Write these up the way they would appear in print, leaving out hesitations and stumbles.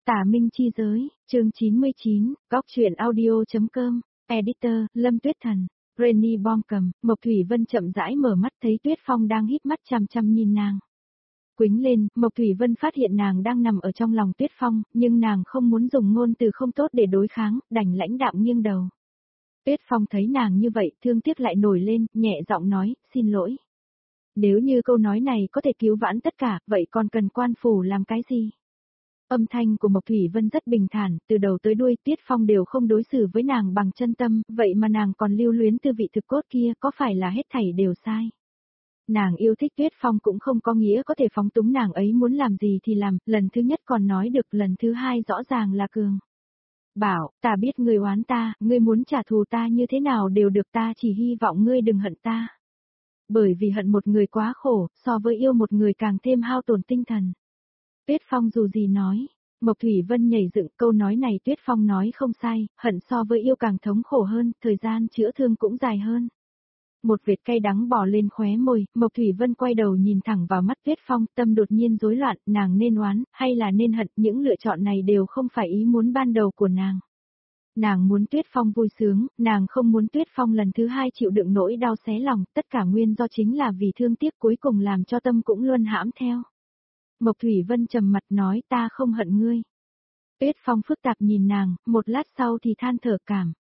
Tả Minh Chi Giới, chương 99, góc truyện audio.com, editor, Lâm Tuyết Thần, Renny Bom cầm, Mộc Thủy Vân chậm rãi mở mắt thấy Tuyết Phong đang híp mắt chằm chằm nhìn nàng. Quýnh lên, Mộc Thủy Vân phát hiện nàng đang nằm ở trong lòng Tuyết Phong, nhưng nàng không muốn dùng ngôn từ không tốt để đối kháng, đành lãnh đạm nghiêng đầu. Tuyết Phong thấy nàng như vậy, thương tiếc lại nổi lên, nhẹ giọng nói, xin lỗi. Nếu như câu nói này có thể cứu vãn tất cả, vậy còn cần quan phủ làm cái gì? Âm thanh của Mộc Thủy Vân rất bình thản, từ đầu tới đuôi Tuyết Phong đều không đối xử với nàng bằng chân tâm, vậy mà nàng còn lưu luyến tư vị thực cốt kia, có phải là hết thảy đều sai? Nàng yêu thích Tuyết Phong cũng không có nghĩa có thể phóng túng nàng ấy muốn làm gì thì làm, lần thứ nhất còn nói được, lần thứ hai rõ ràng là cường. Bảo, ta biết ngươi oán ta, ngươi muốn trả thù ta như thế nào đều được, ta chỉ hy vọng ngươi đừng hận ta. Bởi vì hận một người quá khổ, so với yêu một người càng thêm hao tổn tinh thần. Tuyết Phong dù gì nói, Mộc Thủy Vân nhảy dựng, câu nói này Tuyết Phong nói không sai, hận so với yêu càng thống khổ hơn, thời gian chữa thương cũng dài hơn. Một vệt cay đắng bò lên khóe môi, Mộc Thủy Vân quay đầu nhìn thẳng vào mắt Tuyết Phong, tâm đột nhiên rối loạn, nàng nên oán, hay là nên hận, những lựa chọn này đều không phải ý muốn ban đầu của nàng. Nàng muốn Tuyết Phong vui sướng, nàng không muốn Tuyết Phong lần thứ hai chịu đựng nỗi đau xé lòng, tất cả nguyên do chính là vì thương tiếc cuối cùng làm cho tâm cũng luân hãm theo. Mộc Thủy Vân trầm mặt nói ta không hận ngươi. Tuyết Phong phức tạp nhìn nàng, một lát sau thì than thở cảm.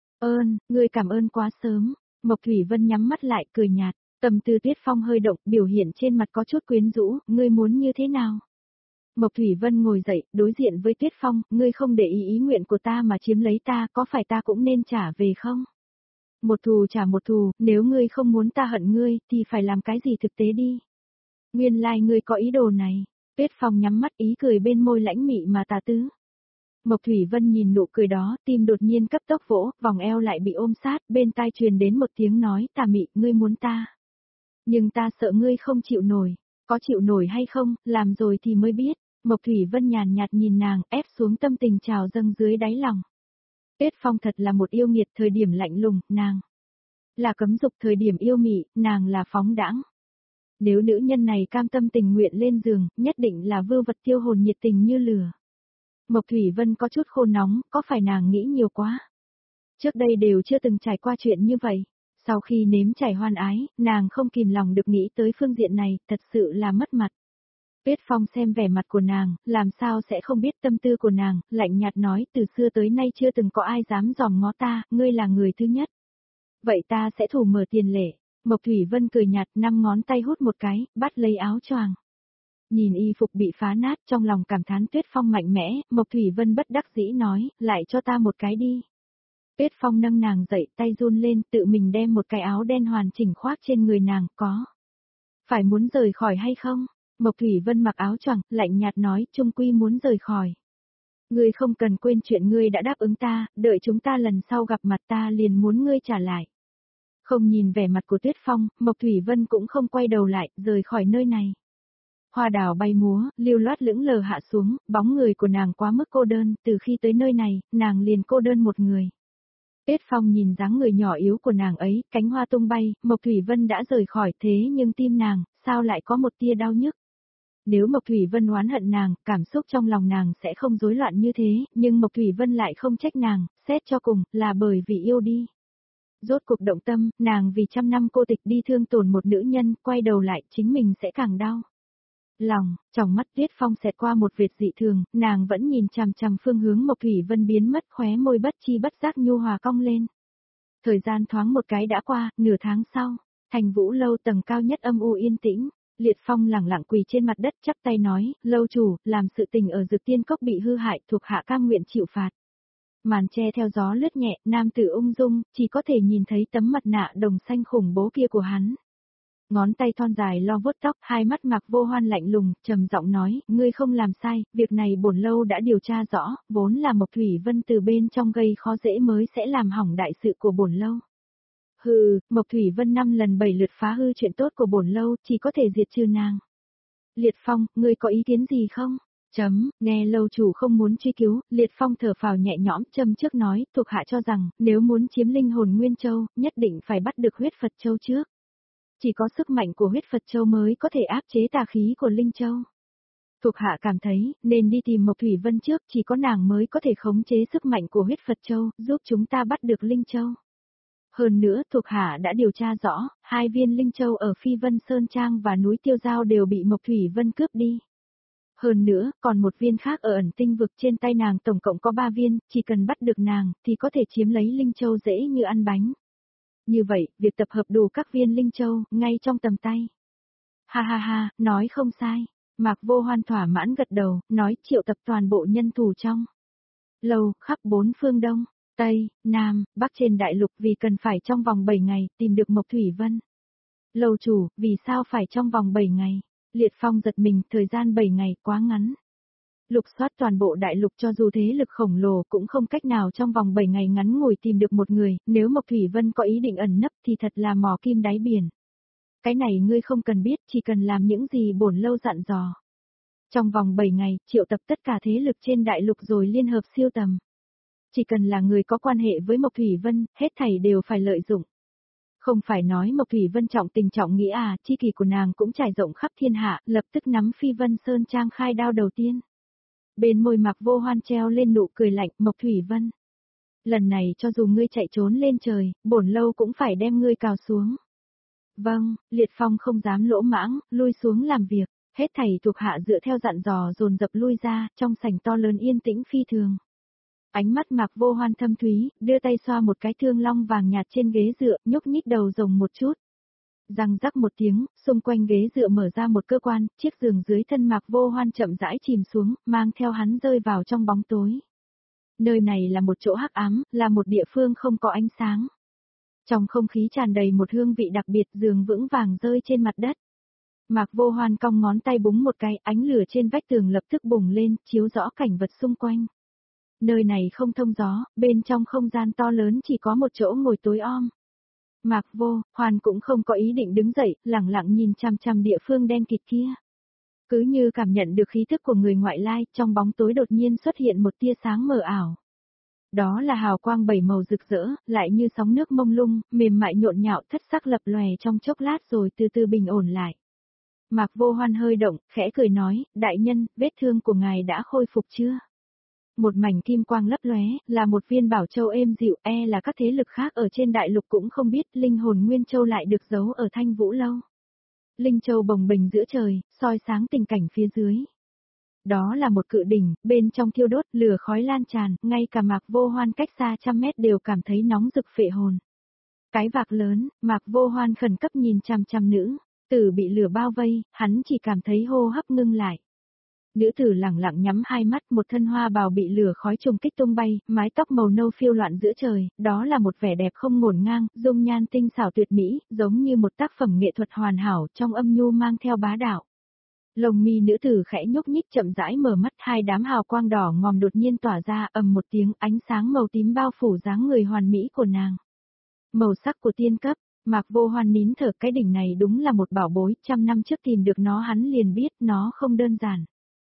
Ngươi cảm ơn quá sớm. Mộc Thủy Vân nhắm mắt lại cười nhạt, tâm tư Tuyết Phong hơi động, biểu hiện trên mặt có chút quyến rũ, ngươi muốn như thế nào? Mộc Thủy Vân ngồi dậy, đối diện với Tuyết Phong, ngươi không để ý nguyện của ta mà chiếm lấy ta, có phải ta cũng nên trả về không? Một thù trả một thù, nếu ngươi không muốn ta hận ngươi, thì phải làm cái gì thực tế đi. Nguyên lai ngươi có ý đồ này. Tuyết Phong nhắm mắt, ý cười bên môi lãnh mị mà tà tứ. Mộc Thủy Vân nhìn nụ cười đó, tim đột nhiên cấp tốc vỗ, vòng eo lại bị ôm sát, bên tai truyền đến một tiếng nói, tà mị, ngươi muốn ta. Nhưng ta sợ ngươi không chịu nổi, có chịu nổi hay không, làm rồi thì mới biết. Mộc Thủy Vân nhàn nhạt nhìn nàng, ép xuống tâm tình trào dâng dưới đáy lòng. Tuyết Phong thật là một yêu nghiệt, thời điểm lạnh lùng, nàng là cấm dục, thời điểm yêu mị, nàng là phóng đãng. Nếu nữ nhân này cam tâm tình nguyện lên giường, nhất định là vưu vật tiêu hồn nhiệt tình như lửa. Mộc Thủy Vân có chút khô nóng, có phải nàng nghĩ nhiều quá? Trước đây đều chưa từng trải qua chuyện như vậy. Sau khi nếm trải hoan ái, nàng không kìm lòng được nghĩ tới phương diện này, thật sự là mất mặt. Tuyết Phong xem vẻ mặt của nàng, làm sao sẽ không biết tâm tư của nàng, lạnh nhạt nói, từ xưa tới nay chưa từng có ai dám dòm ngó ta, ngươi là người thứ nhất. Vậy ta sẽ thủ mở tiền lệ. Mộc Thủy Vân cười nhạt, 5 ngón tay hút một cái, bắt lấy áo choàng. Nhìn y phục bị phá nát, trong lòng cảm thán Tuyết Phong mạnh mẽ, Mộc Thủy Vân bất đắc dĩ nói, lại cho ta một cái đi. Tuyết Phong nâng nàng dậy, tay run lên, tự mình đem một cái áo đen hoàn chỉnh khoác trên người nàng, có. Phải muốn rời khỏi hay không? Mộc Thủy Vân mặc áo choàng, lạnh nhạt nói, chung quy muốn rời khỏi. Ngươi không cần quên chuyện ngươi đã đáp ứng ta, đợi chúng ta lần sau gặp mặt ta liền muốn ngươi trả lại. Không nhìn vẻ mặt của Tuyết Phong, Mộc Thủy Vân cũng không quay đầu lại, rời khỏi nơi này. Hoa đào bay múa, lưu loát lững lờ hạ xuống, bóng người của nàng quá mức cô đơn, từ khi tới nơi này, nàng liền cô đơn một người. Tuyết Phong nhìn dáng người nhỏ yếu của nàng ấy, cánh hoa tung bay, Mộc Thủy Vân đã rời khỏi, thế nhưng tim nàng, sao lại có một tia đau nhức? Nếu Mộc Thủy Vân oán hận nàng, cảm xúc trong lòng nàng sẽ không rối loạn như thế, nhưng Mộc Thủy Vân lại không trách nàng, xét cho cùng, là bởi vì yêu đi. Rốt cuộc động tâm, nàng vì 100 năm cô tịch đi thương tổn một nữ nhân, quay đầu lại, chính mình sẽ càng đau. Lòng, trong mắt Tuyết Phong xẹt qua một vệt dị thường, nàng vẫn nhìn chằm chằm phương hướng Mộc Thủy Vân biến mất, khóe môi bất chi bất giác nhu hòa cong lên. Thời gian thoáng một cái đã qua, nửa tháng sau, Thành Vũ lâu tầng cao nhất âm u yên tĩnh, Liệt Phong lẳng lặng quỳ trên mặt đất chắp tay nói, lâu chủ, làm sự tình ở Dực Tiên Cốc bị hư hại, thuộc hạ cam nguyện chịu phạt. Màn che theo gió lướt nhẹ, nam tử ung dung, chỉ có thể nhìn thấy tấm mặt nạ đồng xanh khủng bố kia của hắn. Ngón tay thon dài lo vuốt tóc, hai mắt Mạc Vô Hoan lạnh lùng, trầm giọng nói, ngươi không làm sai, việc này bổn lâu đã điều tra rõ, vốn là Mộc Thủy Vân từ bên trong gây khó dễ mới sẽ làm hỏng đại sự của bổn lâu. Hừ, Mộc Thủy Vân 5 lần 7 lượt phá hư chuyện tốt của bổn lâu, chỉ có thể diệt trừ nàng. Liệt Phong, ngươi có ý kiến gì không? Nghe lâu chủ không muốn truy cứu, Liệt Phong thở phào nhẹ nhõm, châm trước nói, thuộc hạ cho rằng, nếu muốn chiếm linh hồn Nguyên Châu, nhất định phải bắt được huyết Phật Châu trước. Chỉ có sức mạnh của huyết Phật Châu mới có thể áp chế tà khí của Linh Châu. Thuộc hạ cảm thấy, nên đi tìm Mộc Thủy Vân trước, chỉ có nàng mới có thể khống chế sức mạnh của huyết Phật Châu, giúp chúng ta bắt được Linh Châu. Hơn nữa, thuộc hạ đã điều tra rõ, 2 viên Linh Châu ở Phi Vân Sơn Trang và núi Tiêu Giao đều bị Mộc Thủy Vân cướp đi. Hơn nữa, còn một viên khác ở ẩn tinh vực trên tay nàng tổng cộng có 3 viên, chỉ cần bắt được nàng, thì có thể chiếm lấy Linh Châu dễ như ăn bánh. Như vậy, việc tập hợp đủ các viên Linh Châu, ngay trong tầm tay. Ha ha ha, nói không sai. Mạc Vô Hoan thỏa mãn gật đầu, nói triệu tập toàn bộ nhân thủ trong lâu, khắp 4 phương Đông, Tây, Nam, Bắc trên đại lục vì cần phải trong vòng 7 ngày tìm được Mộc Thủy Vân. Lâu chủ, vì sao phải trong vòng 7 ngày? Liệt Phong giật mình, thời gian 7 ngày quá ngắn. Lục soát toàn bộ đại lục cho dù thế lực khổng lồ cũng không cách nào trong vòng 7 ngày ngắn ngủi tìm được một người, nếu Mộc Thủy Vân có ý định ẩn nấp thì thật là mò kim đáy biển. Cái này ngươi không cần biết, chỉ cần làm những gì bổn lâu dặn dò. Trong vòng 7 ngày, triệu tập tất cả thế lực trên đại lục rồi liên hợp siêu tầm. Chỉ cần là người có quan hệ với Mộc Thủy Vân, hết thảy đều phải lợi dụng. Không phải nói Mộc Thủy Vân trọng tình trọng nghĩa à, chi kỷ của nàng cũng trải rộng khắp thiên hạ, lập tức nắm Phi Vân Sơn Trang khai đao đầu tiên. Bên môi Mạc Vô Hoan treo lên nụ cười lạnh, Mộc Thủy Vân. Lần này cho dù ngươi chạy trốn lên trời, bổn lâu cũng phải đem ngươi cào xuống. Vâng, Liệt Phong không dám lỗ mãng, lui xuống làm việc, hết thảy thuộc hạ dựa theo dặn dò dồn dập lui ra, trong sảnh to lớn yên tĩnh phi thường. Ánh mắt Mạc Vô Hoan thâm thúy, đưa tay xoa một cái thương long vàng nhạt trên ghế dựa, nhúc nhích đầu rồng một chút. Răng rắc một tiếng, xung quanh ghế dựa mở ra một cơ quan, chiếc giường dưới thân Mạc Vô Hoan chậm rãi chìm xuống, mang theo hắn rơi vào trong bóng tối. Nơi này là một chỗ hắc ám, là một địa phương không có ánh sáng. Trong không khí tràn đầy một hương vị đặc biệt, giường vững vàng rơi trên mặt đất. Mạc Vô Hoan cong ngón tay búng một cái, ánh lửa trên vách tường lập tức bùng lên, chiếu rõ cảnh vật xung quanh. Nơi này không thông gió, bên trong không gian to lớn chỉ có một chỗ ngồi tối om. Mạc Vô Hoan cũng không có ý định đứng dậy, lẳng lặng nhìn chằm chằm địa phương đen kịt kia. Cứ như cảm nhận được khí thức của người ngoại lai, trong bóng tối đột nhiên xuất hiện một tia sáng mờ ảo. Đó là hào quang 7 màu rực rỡ, lại như sóng nước mông lung, mềm mại nhộn nhạo thất sắc lập lòe trong chốc lát rồi từ từ bình ổn lại. Mạc Vô Hoan hơi động, khẽ cười nói, đại nhân, vết thương của ngài đã khôi phục chưa? Một mảnh kim quang lấp lóe, là một viên bảo châu êm dịu, là các thế lực khác ở trên đại lục cũng không biết, linh hồn nguyên châu lại được giấu ở Thanh Vũ lâu. Linh châu bồng bềnh giữa trời, soi sáng tình cảnh phía dưới. Đó là một cự đỉnh, bên trong thiêu đốt, lửa khói lan tràn, ngay cả Mạc Vô Hoan cách xa trăm mét đều cảm thấy nóng rực phệ hồn. Cái vạc lớn, Mạc Vô Hoan khẩn cấp nhìn chằm chằm nữ tử bị lửa bao vây, hắn chỉ cảm thấy hô hấp ngưng lại. Nữ tử lẳng lặng nhắm hai mắt, một thân hoa bào bị lửa khói trùng kích tung bay, mái tóc màu nâu phiêu loạn giữa trời, đó là một vẻ đẹp không ngổn ngang, dung nhan tinh xảo tuyệt mỹ, giống như một tác phẩm nghệ thuật hoàn hảo, trong âm nhu mang theo bá đạo. Lồng mi nữ tử khẽ nhúc nhích chậm rãi mở mắt, hai đám hào quang đỏ ngòm đột nhiên tỏa ra, ầm một tiếng, ánh sáng màu tím bao phủ dáng người hoàn mỹ của nàng. Màu sắc của tiên cấp, Mạc Vô Hoan nín thở, cái đỉnh này đúng là một bảo bối, 100 năm trước tìm được nó hắn liền biết nó không đơn giản.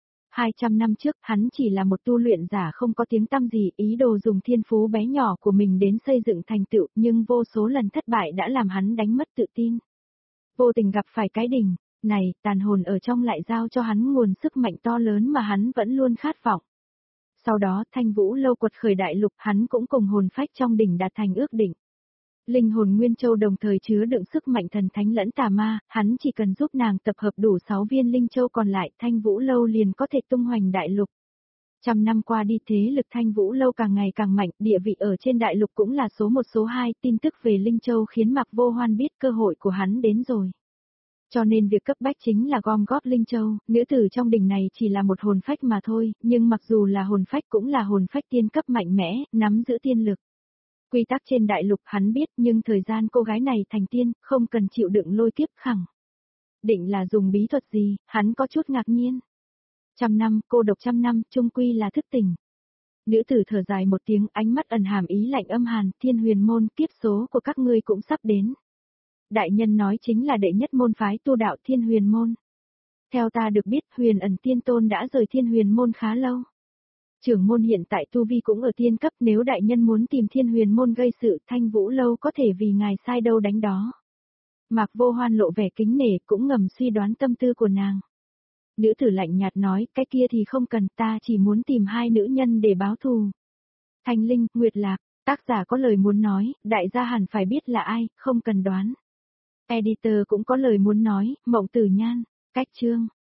200 năm trước, hắn chỉ là một tu luyện giả không có tiếng tăm gì, ý đồ dùng thiên phú bé nhỏ của mình đến xây dựng thành tựu, nhưng vô số lần thất bại đã làm hắn đánh mất tự tin. Vô tình gặp phải cái đỉnh này, tàn hồn ở trong lại giao cho hắn nguồn sức mạnh to lớn mà hắn vẫn luôn khát vọng. Sau đó, Thanh Vũ lâu quật khởi đại lục, hắn cũng cùng hồn phách trong đỉnh đạt thành ước định. Linh hồn Nguyên Châu đồng thời chứa đựng sức mạnh thần thánh lẫn tà ma, hắn chỉ cần giúp nàng tập hợp đủ 6 viên Linh Châu còn lại, Thanh Vũ lâu liền có thể tung hoành đại lục. 100 năm qua đi, thế lực Thanh Vũ lâu càng ngày càng mạnh, địa vị ở trên đại lục cũng là số 1 số 2, tin tức về Linh Châu khiến Mạc Vô Hoan biết cơ hội của hắn đến rồi. Cho nên việc cấp bách chính là gom góp Linh Châu, nữ tử trong đỉnh này chỉ là một hồn phách mà thôi, nhưng mặc dù là hồn phách cũng là hồn phách tiên cấp mạnh mẽ, nắm giữ tiên lực. Quy tắc trên đại lục hắn biết, nhưng thời gian cô gái này thành tiên, không cần chịu đựng lôi kiếp khẳng. Định là dùng bí thuật gì, hắn có chút ngạc nhiên. 100 năm, cô độc 100 năm, chung quy là thức tỉnh. Nữ tử thở dài một tiếng, ánh mắt ẩn hàm ý lạnh âm hàn, Thiên Huyền môn, kiếp số của các ngươi cũng sắp đến. Đại nhân nói chính là đệ nhất môn phái tu đạo Thiên Huyền môn. Theo ta được biết, Huyền Ẩn Tiên Tôn đã rời Thiên Huyền môn khá lâu. Trưởng môn hiện tại tu vi cũng ở tiên cấp, nếu đại nhân muốn tìm Thiên Huyền môn gây sự, Thanh Vũ lâu có thể vì ngài sai đâu đánh đó. Mạc Vô Hoan lộ vẻ kính nể, cũng ngầm suy đoán tâm tư của nàng. Nữ tử lạnh nhạt nói, cái kia thì không cần, ta chỉ muốn tìm hai nữ nhân để báo thù. Thanh Linh, Nguyệt Lạc, tác giả có lời muốn nói, đại gia hẳn phải biết là ai, không cần đoán. Editor cũng có lời muốn nói, Mộng Tử Nhan, cách chương.